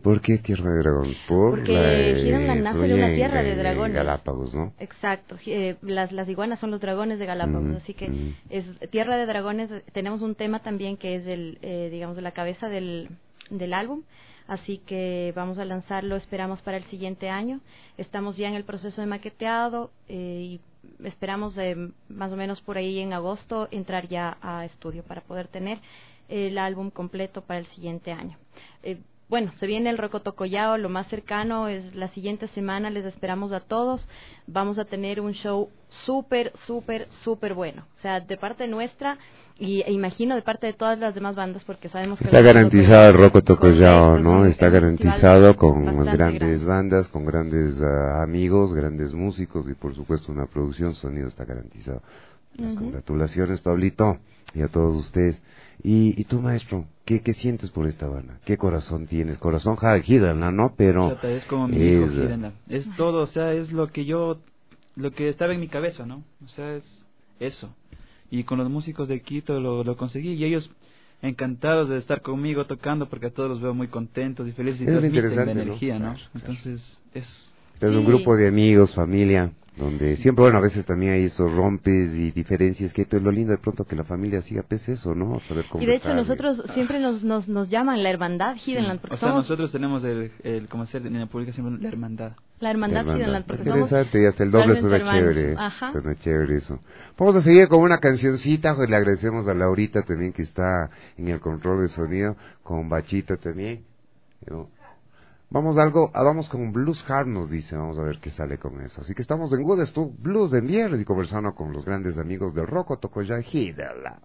S2: ¿Por qué Tierra de Dragones? Por
S6: Porque
S2: la,
S6: Giran la nace de
S2: fluye
S6: una
S2: en-
S6: tierra de
S2: en- en
S6: dragones.
S2: Galápagos, ¿no?
S6: Exacto, eh, las, las iguanas son los dragones de Galápagos,
S2: Mm,
S6: así que
S2: mm.
S6: es Tierra de Dragones. Tenemos un tema también que es el, eh, digamos, de la cabeza del, del álbum, así que vamos a lanzarlo, esperamos para el siguiente año. Estamos ya en el proceso de maqueteado eh, y esperamos eh, más o menos por ahí en agosto entrar ya a estudio para poder tener el álbum completo para el siguiente año. Eh, Bueno, se viene el Rocoto Collao, lo más cercano es la siguiente semana, les esperamos a todos. Vamos a tener un show súper, súper, súper bueno. O sea, de parte nuestra y e imagino de parte de todas las demás bandas, porque sabemos que...
S2: Está garantizado el Rocoto Collao,
S6: Correcto,
S2: ¿no?
S6: es
S2: Está
S6: un
S2: garantizado
S6: festival
S2: con
S6: bastante
S2: grandes
S6: grande.
S2: bandas, con grandes ah, amigos, grandes músicos y por supuesto una producción, sonido está garantizado. Las
S6: Ujú.
S2: congratulaciones, Pablito, y a todos ustedes. Y, y tú, maestro, ¿qué, ¿qué sientes por esta banda? ¿Qué corazón tienes? Corazón Hidalna, ¿no? Pero
S7: Chata, es como mi hijo,
S2: es,
S7: Girena. Es todo, o sea, es lo que yo, lo que estaba en mi cabeza, ¿no? O sea, es eso. Y con los músicos de Quito lo, lo conseguí y ellos encantados de estar conmigo tocando porque a todos los veo muy contentos y felices y
S2: Es
S7: transmiten la
S2: interesante, ¿no?
S7: energía, ¿no?
S2: Claro, claro.
S7: Entonces, es...
S2: es un
S6: Sí.
S2: grupo de amigos, familia, donde siempre, bueno, a veces también hay esos rompes y diferencias, que pues, lo lindo de pronto que la familia siga pese eso, ¿no? Saber
S6: Y de hecho
S2: conversar.
S6: nosotros siempre nos, nos, nos llaman la hermandad
S7: Sí.
S6: Hiddenland, porque
S7: O sea,
S6: somos
S7: nosotros tenemos el, el como hacer en la pública siempre la hermandad.
S6: la hermandad
S2: Hermandad.
S6: Hiddenland, porque somos
S2: Interesante, y hasta el doble suena
S6: realmente hermanos.
S2: chévere.
S6: Ajá.
S2: Suena chévere eso. Vamos a seguir con una cancioncita, pues le agradecemos a Laurita también que está en el control de sonido, con Bachita también. ¿no? Vamos a algo, ah, vamos con Blues Hard nos dice, vamos a ver qué sale con eso. Así que estamos en Good Stuff Blues de viernes y conversando con los grandes amigos del Rocoto Collao Hidalgo.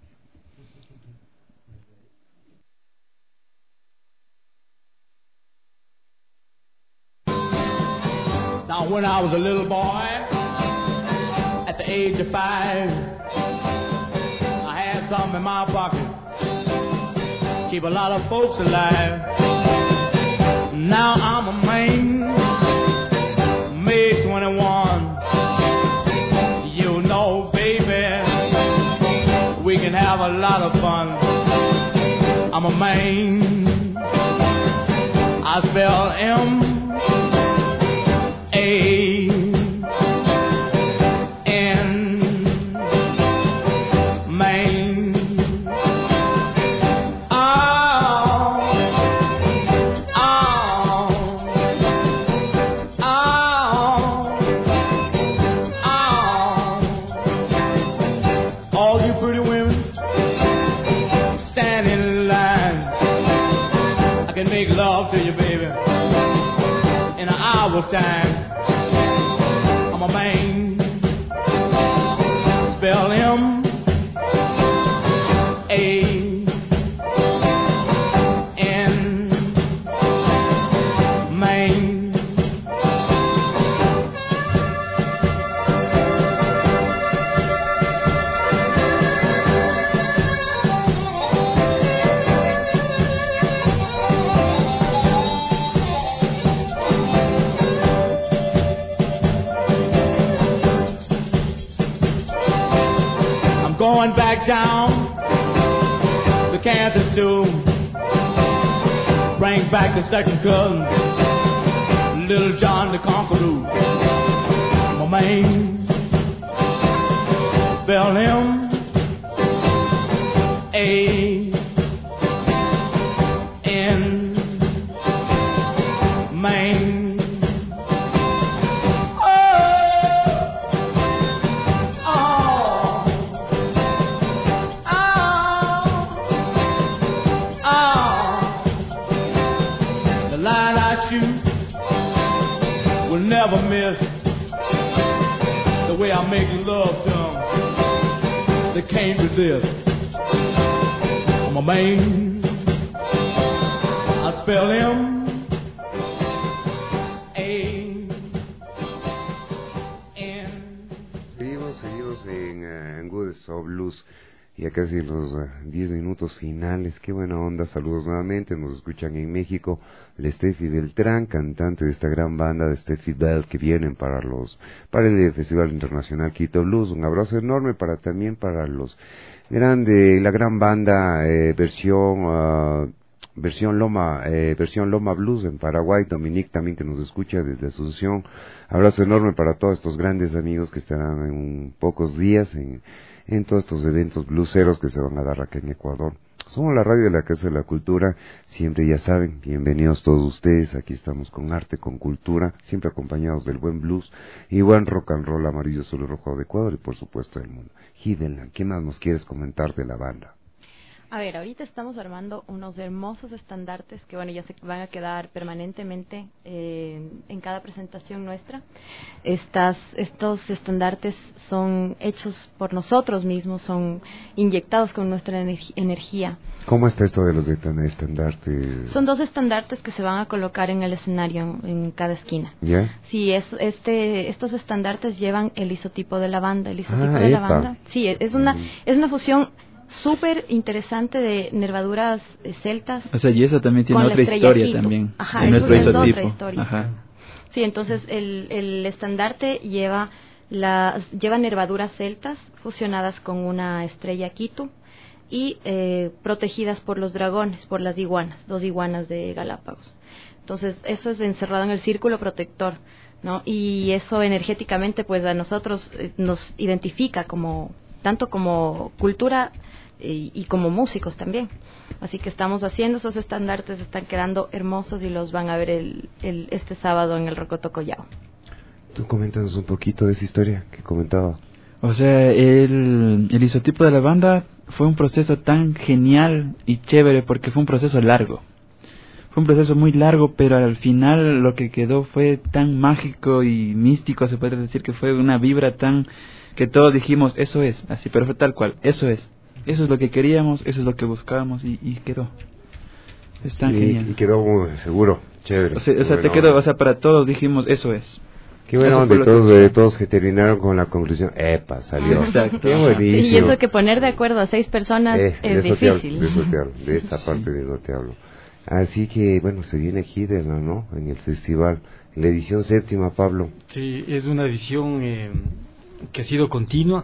S8: Now, when I was a little boy, at the age of five, I had something in my pocket, keep a lot of folks alive. Now I'm a man, May twenty-one. You know, baby, we can have a lot of fun. I'm a man, I spell M A N, Maine. Oh, oh, oh, oh. All you pretty women stand in line. I can make love to you, baby, in an hour's time. I'm a man, spell M A N, Maine. I'm going back down to Kansas to bring back the second cousin, Little John the Conqueror. My man, spell him A N, Maine. Never miss the way I make love to them. They can't resist. I'm a man, I spell him A N.
S2: Seguimos, seguimos en, uh, en Good Stuff Blues. Ya casi los uh, diez minutos finales. Qué buena onda. Saludos nuevamente. Nos escuchan en México. El Steffi Beltrán, cantante de esta gran banda de Steffi Bell que vienen para los para el Festival Internacional Quito Blues. Un abrazo enorme para también para los grande la gran banda eh, versión uh, versión Loma, eh, versión Loma Blues en Paraguay. Dominique también que nos escucha desde Asunción. Abrazo enorme para todos estos grandes amigos que estarán en un, pocos días en, en todos estos eventos blueseros que se van a dar acá en Ecuador. Somos la radio de la Casa de la Cultura, siempre ya saben, bienvenidos todos ustedes, aquí estamos con arte, con cultura, siempre acompañados del buen blues y buen rock and roll amarillo, azul y rojo de Ecuador y por supuesto del mundo. Hidenland, ¿qué más nos quieres comentar de la banda?
S6: A ver, ahorita estamos armando unos hermosos estandartes que, bueno, ya se van a quedar permanentemente eh, en cada presentación nuestra. Estas, estos estandartes son hechos por nosotros mismos, son inyectados con nuestra ener- energía.
S2: ¿Cómo está esto de los estandartes?
S6: Son dos estandartes que se van a colocar en el escenario en cada esquina.
S2: ¿Ya?
S6: Sí, es, este, estos estandartes llevan el isotipo de la banda. El isotipo
S2: Ah,
S6: de la
S2: epa.
S6: banda, sí, es una,
S2: Mm.
S6: es una fusión súper interesante de nervaduras eh, celtas.
S7: O sea, y eso también tiene
S6: con la
S7: otra
S6: estrella
S7: historia
S6: Quito.
S7: también.
S6: Ajá,
S7: de
S6: es
S7: nuestro
S6: una- es otra
S7: isotipo.
S6: historia.
S7: Ajá.
S6: Sí, entonces el, el estandarte lleva las lleva nervaduras celtas fusionadas con una estrella Quito y eh, protegidas por los dragones, por las iguanas, dos iguanas de Galápagos. Entonces eso es encerrado en el círculo protector, ¿no? Y eso energéticamente pues a nosotros eh, nos identifica como tanto como cultura y, y como músicos también. Así que estamos haciendo esos estandartes, están quedando hermosos y los van a ver el, el, este sábado en el Rocoto Collao.
S2: Tú coméntanos un poquito de esa historia que comentaba.
S7: O sea, el, el isotipo de la banda fue un proceso tan genial y chévere porque fue un proceso largo. Fue un proceso muy largo, pero al final lo que quedó fue tan mágico y místico, se puede decir que fue una vibra tan que todos dijimos, eso es, así, pero fue tal cual, eso es. Eso es lo que queríamos, eso es lo que buscábamos y, y quedó. Es tan
S2: y,
S7: genial.
S2: y quedó muy seguro, chévere.
S7: O sea, o sea, te
S2: Bueno,
S7: quedó, o sea, para todos dijimos, eso es.
S2: qué bueno,
S7: Eso fue
S2: de
S7: lo que-
S2: todos, de todos que terminaron con la conclusión, epa, salió.
S7: Exacto.
S2: Qué buenísimo.
S6: Y eso que poner de acuerdo a seis personas
S2: Eh, de
S6: es
S2: eso te hablo,
S6: difícil.
S2: de eso te hablo, de esa
S7: Sí.
S2: parte de eso te hablo. Así que, bueno, se viene Hidenland, ¿no? En el festival, en la edición séptima, Pablo.
S4: Sí, es una edición eh, que ha sido continua.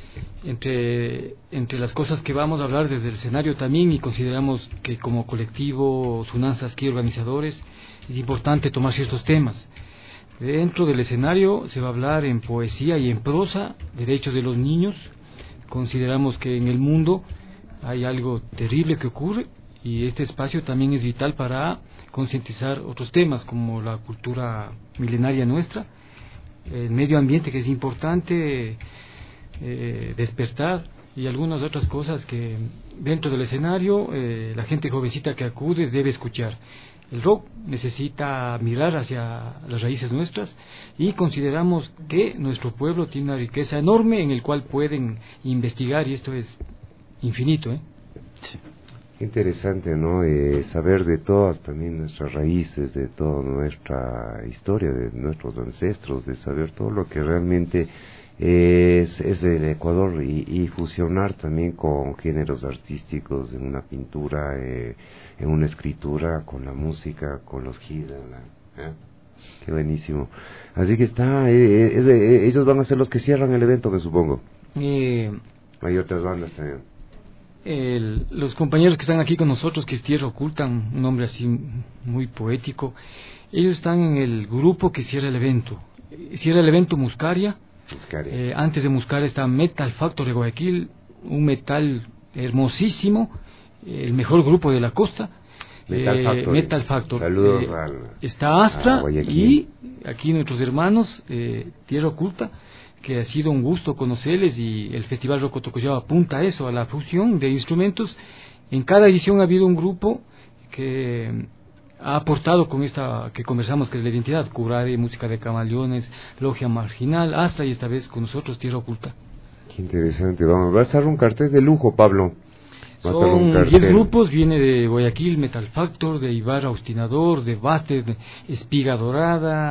S4: Entre, entre las cosas que vamos a hablar desde el escenario también, y consideramos que como colectivo Sunanzasquí organizadores es importante tomar ciertos temas. Dentro del escenario se va a hablar en poesía y en prosa, derechos de los niños. Consideramos que en el mundo hay algo terrible que ocurre y este espacio también es vital para concientizar otros temas como la cultura milenaria nuestra, el medio ambiente que es importante eh, despertar y algunas otras cosas que dentro del escenario eh, la gente jovencita que acude debe escuchar. El rock necesita mirar hacia las raíces nuestras y consideramos que nuestro pueblo tiene una riqueza enorme en el cual pueden investigar y esto es infinito, ¿eh?
S2: Qué interesante, ¿no? Eh, saber de todas también nuestras raíces, de toda nuestra historia, de nuestros ancestros, de saber todo lo que realmente es, es el Ecuador y, y fusionar también con géneros artísticos en una pintura, eh, en una escritura, con la música, con los Hidenland, ¿eh? Qué buenísimo. Así que está, eh, es, eh, ellos van a ser los que cierran el evento, me supongo.
S4: Eh,
S2: Hay otras bandas también.
S4: El, los compañeros que están aquí con nosotros, que es Tierra Oculta, un nombre así muy poético, ellos están en el grupo que cierra el evento. Eh, Cierra el evento Muscaria.
S2: Muscaria.
S4: Eh, antes de Muscaria está Metal Factor de Guayaquil, un metal hermosísimo, eh, el mejor grupo de la costa.
S2: Metal
S4: eh,
S2: Factor.
S4: Metal Factor.
S2: Saludos
S4: Eh,
S2: al...
S4: Está Astra
S2: a Guayaquil.
S4: y aquí nuestros hermanos, eh, Tierra Oculta, que ha sido un gusto conocerles y el Festival Rocoto Collao apunta a eso, a la fusión de instrumentos. En cada edición ha habido un grupo que ha aportado con esta que conversamos, que es la identidad, Curare, Música de Camaleones, Logia Marginal, Astra y esta vez con nosotros Tierra Oculta.
S2: Qué interesante, vamos, va a estar un cartel de lujo, Pablo. Va a estar un
S4: Son
S2: cartel.
S4: diez grupos, viene de Guayaquil Metal Factor, de Ibarra Obstinador, de Baster, de Espiga Dorada,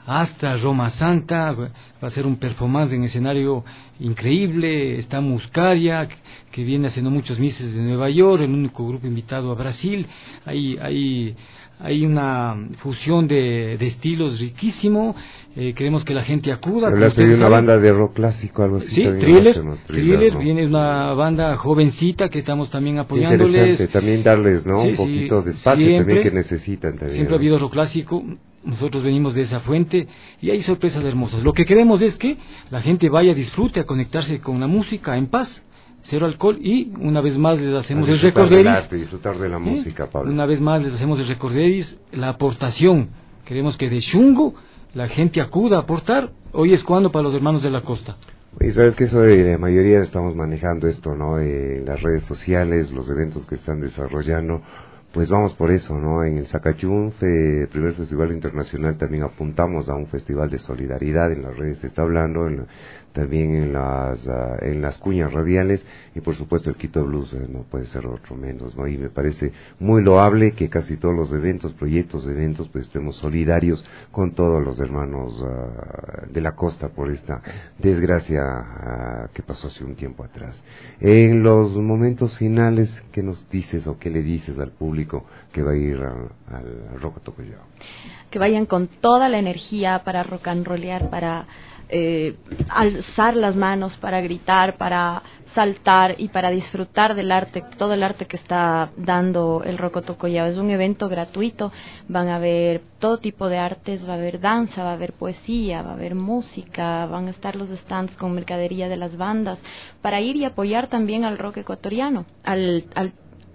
S4: hasta Roma Santa. Va a ser un performance en escenario increíble. Está Muscaria, que viene haciendo muchos meses de Nueva York, el único grupo invitado a Brasil. Hay, hay, hay una fusión de, de estilos riquísimo. Eh, queremos que la gente acuda.
S2: Hablaste de una banda de rock clásico, algo así.
S4: Sí, Thriller, ¿no? Thriller, ¿no? Viene una banda jovencita que estamos también apoyándoles.
S2: Interesante, también darles, ¿no?
S4: Sí,
S2: un poquito
S4: sí,
S2: de espacio
S4: siempre,
S2: también que necesitan también.
S4: Siempre ha habido rock clásico, nosotros venimos de esa fuente y hay sorpresas hermosas. Lo que queremos es que la gente vaya, disfrute, a conectarse con la música en paz, cero alcohol, y una vez más les hacemos el recorderis.
S2: Disfrutar de la
S4: ¿eh?
S2: música, Pablo.
S4: Una vez más les hacemos el recorderis, la aportación. Queremos que de Xungo la gente acuda a aportar. Hoy es cuando para los hermanos de la costa.
S2: Y sabes que eso de la mayoría estamos manejando esto, ¿no? Eh, las redes sociales, los eventos que están desarrollando, pues vamos por eso, ¿no? En el Zacachún, fe, primer festival internacional, también apuntamos a un festival de solidaridad. En las redes se está hablando, en la, también en las uh, en las cuñas radiales, y por supuesto el Quito Blues eh, no puede ser otro menos, ¿no? Y me parece muy loable que casi todos los eventos, proyectos de eventos, pues estemos solidarios con todos los hermanos uh, de la costa por esta desgracia uh, que pasó hace un tiempo atrás. En los momentos finales, ¿qué nos dices o qué le dices al público que va a ir a, al Roco Tocollao?
S6: Que vayan con toda la energía para rock and rollear, para eh, alzar las manos, para gritar, para saltar y para disfrutar del arte, todo el arte que está dando el Roco Tocollao. Es un evento gratuito, van a ver todo tipo de artes, va a haber danza, va a haber poesía, va a haber música, van a estar los stands con mercadería de las bandas, para ir y apoyar también al rock ecuatoriano, al, al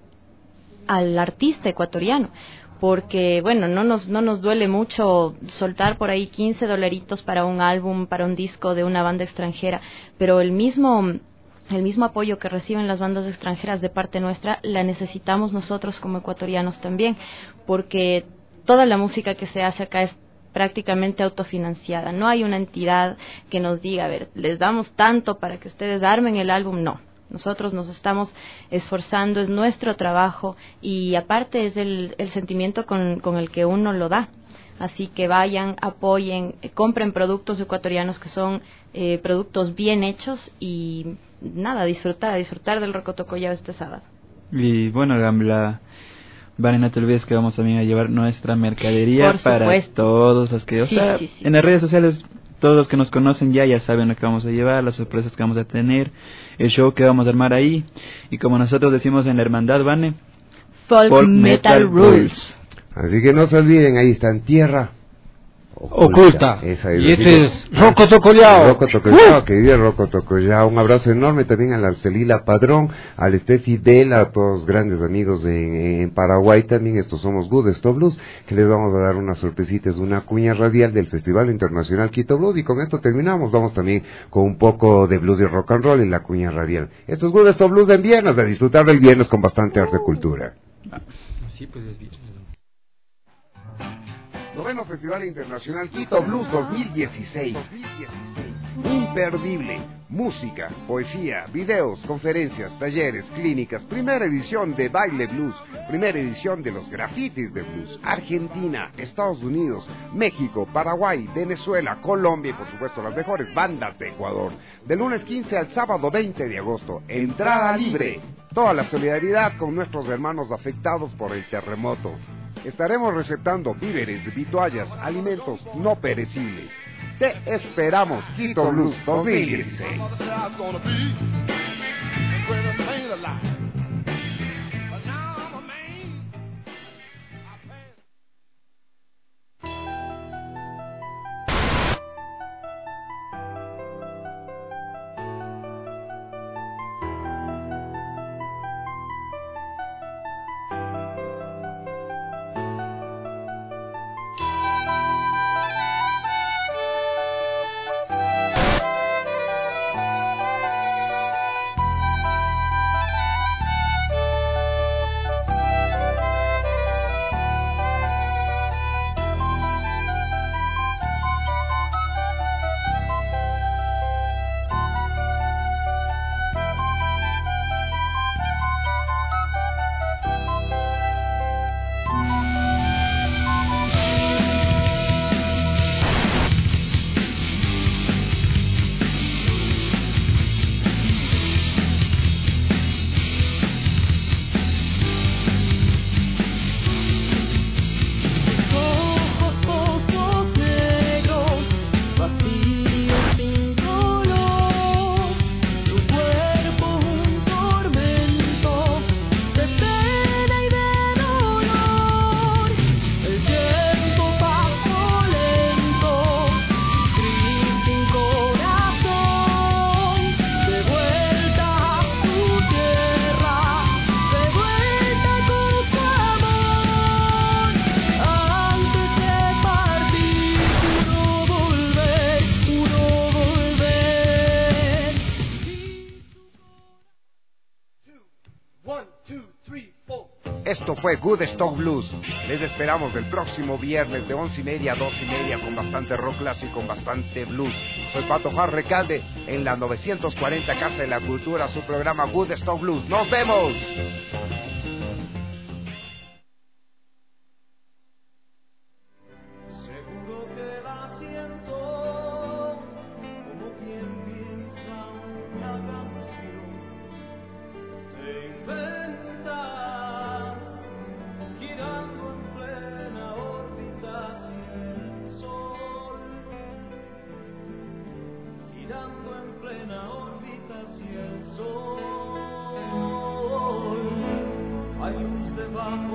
S6: al artista ecuatoriano, porque bueno, no nos no nos duele mucho soltar por ahí quince dolaritos para un álbum, para un disco de una banda extranjera, pero el mismo el mismo apoyo que reciben las bandas extranjeras de parte nuestra la necesitamos nosotros como ecuatorianos también, porque toda la música que se hace acá es prácticamente autofinanciada. No hay una entidad que nos diga, a ver, les damos tanto para que ustedes armen el álbum, no. Nosotros nos estamos esforzando, es nuestro trabajo y aparte es el, el sentimiento con, con el que uno lo da. Así que vayan, apoyen, eh, compren productos ecuatorianos que son eh, productos bien hechos y nada, disfrutar, disfrutar del Roco Tocollao este sábado.
S7: Y bueno, Gambla, Vale, no te olvides que vamos también a llevar nuestra mercadería
S6: Por
S7: para
S6: supuesto.
S7: todos los que, o
S6: Sí,
S7: sea,
S6: sí, sí.
S7: en las redes sociales, todos los que nos conocen ya, ya saben lo que vamos a llevar, las sorpresas que vamos a tener, el show que vamos a armar ahí, y como nosotros decimos en la hermandad, Vane,
S6: Folk,
S7: Folk
S6: Metal,
S7: Metal
S6: Rules.
S2: Así que no se olviden, ahí está en tierra
S4: Oculta.
S2: Esa es
S4: Y
S2: la
S4: este
S2: digo.
S4: es Roco Tocollao.
S2: Roco Tocollao, que vive el Roco Tocollao. Un abrazo enorme también a la Celila Padrón, al Steffi Bell, a todos grandes amigos de, en Paraguay también. Estos somos Good Stop Blues, que les vamos a dar unas sorpresitas, una cuña radial del Festival Internacional Quito Blues. Y con esto terminamos. Vamos también con un poco de blues y rock and roll en la cuña radial. Esto es Good Stop Blues en viernes, a disfrutar del viernes con bastante arte y cultura.
S4: Sí, pues es bien.
S1: Noveno Festival Internacional Quito Blues dos mil dieciséis. Imperdible. Música, poesía, videos, conferencias, talleres, clínicas. Primera edición de Baile Blues. Primera edición de los grafitis de blues. Argentina, Estados Unidos, México, Paraguay, Venezuela, Colombia y por supuesto las mejores bandas de Ecuador. Del lunes quince al sábado veinte de agosto. Entrada libre. Toda la solidaridad con nuestros hermanos afectados por el terremoto. Estaremos receptando víveres, vituallas, alimentos no perecibles. Te esperamos, Quito Blues dos mil dieciséis. fue Good Stock Blues. Les esperamos el próximo viernes de once y media a dos y media con bastante rock clásico y con bastante blues. Soy Pato Juan Recalde en la novecientos cuarenta Casa de la Cultura, su programa Good Stock Blues. ¡Nos vemos!
S9: Hay luz debajo